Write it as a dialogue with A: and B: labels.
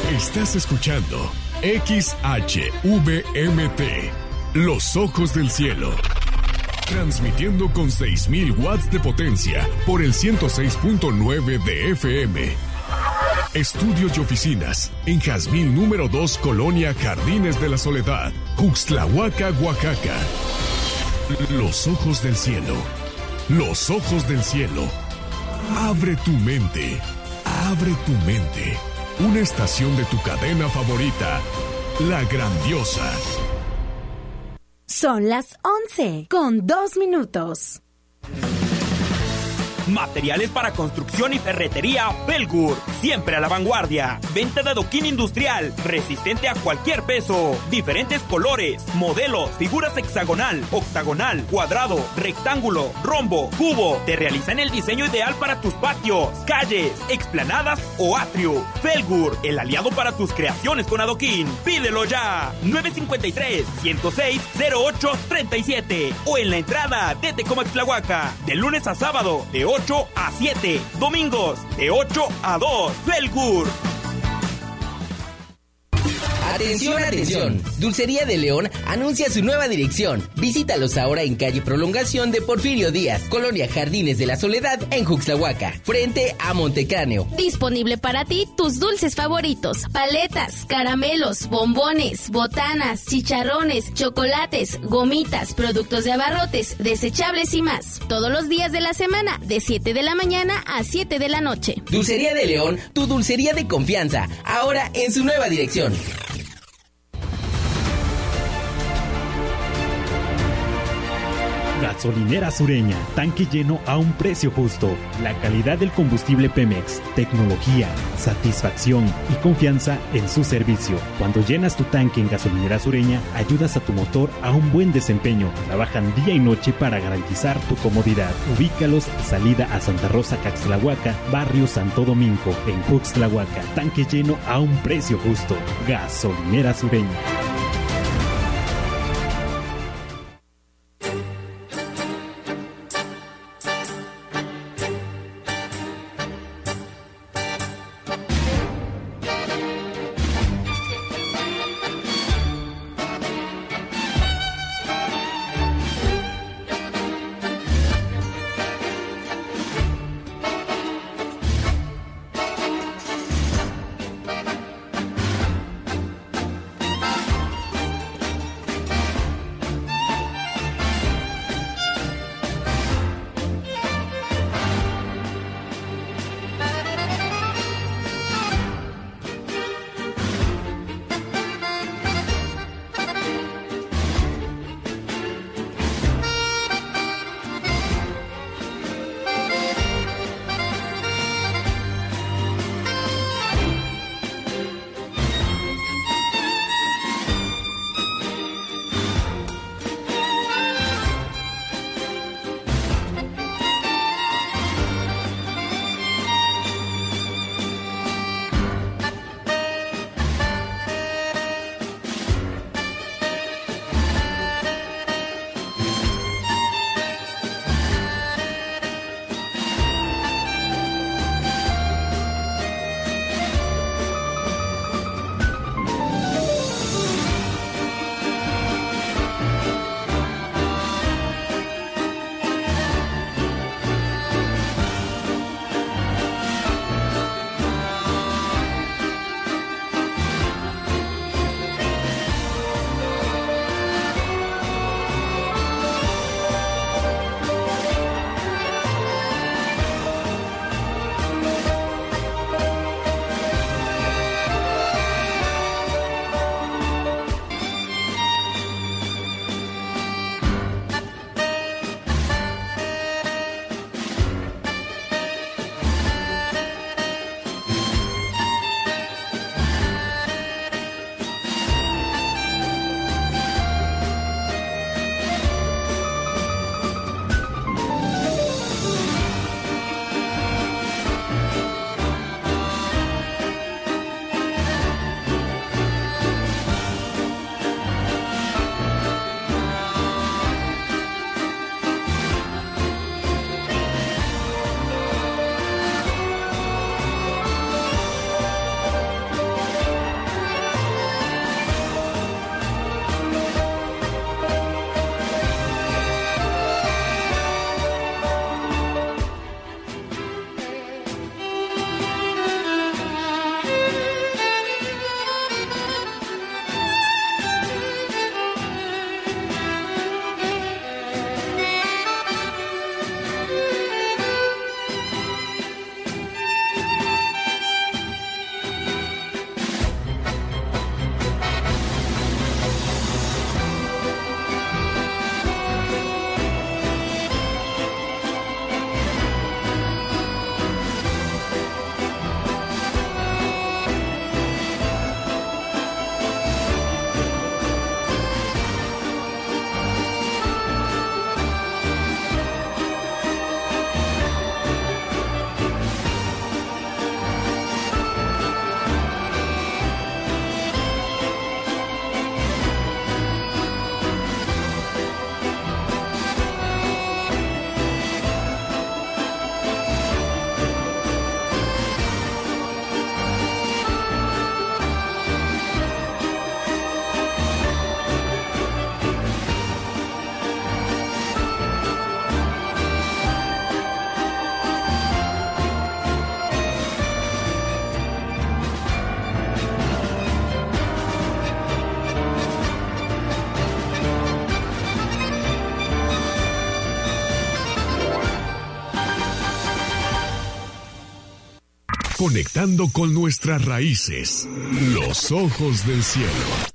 A: Estás escuchando XHVMT, Los Ojos del Cielo. Transmitiendo con 6,000 watts de potencia por el 106.9 de FM. Estudios y oficinas en Jazmín número 2, Colonia Jardines de la Soledad, Juxtlahuaca, Oaxaca. Los Ojos del Cielo. Los Ojos del Cielo. Abre tu mente. Abre tu mente. Una estación de tu cadena favorita, La Grandiosa.
B: Son las 11:02.
C: Materiales para construcción y ferretería Belgur, siempre a la vanguardia. Venta de adoquín industrial, resistente a cualquier peso. Diferentes colores, modelos, figuras hexagonal, octagonal, cuadrado, rectángulo, rombo, cubo. Te realizan el diseño ideal para tus patios, calles, explanadas o atrio. Belgur, el aliado para tus creaciones con adoquín. Pídelo ya. 953-106-0837 o en la entrada de Tecomactlahuaca. De lunes a sábado, de 8 a 7, domingos de 8 a 2. Belgur.
D: Atención, atención. Dulcería de León anuncia su nueva dirección. Visítalos ahora en calle Prolongación de Porfirio Díaz, Colonia Jardines de la Soledad, en Juxtlahuaca, frente a Montecráneo.
E: Disponible para ti tus dulces favoritos: paletas, caramelos, bombones, botanas, chicharrones, chocolates, gomitas, productos de abarrotes, desechables y más. Todos los días de la semana, de 7 de la mañana a 7 de la noche.
D: Dulcería de León, tu dulcería de confianza, ahora en su nueva dirección.
F: Gasolinera Sureña, tanque lleno a un precio justo. La calidad del combustible Pemex, tecnología, satisfacción y confianza en su servicio. Cuando llenas tu tanque en Gasolinera Sureña, ayudas a tu motor a un buen desempeño. Trabajan día y noche para garantizar tu comodidad. Ubícalos, salida a Santa Rosa, Caxtlahuaca, barrio Santo Domingo, en Juxtlahuaca. Tanque lleno a un precio justo. Gasolinera Sureña.
A: conectando con nuestras raíces. Los ojos del cielo.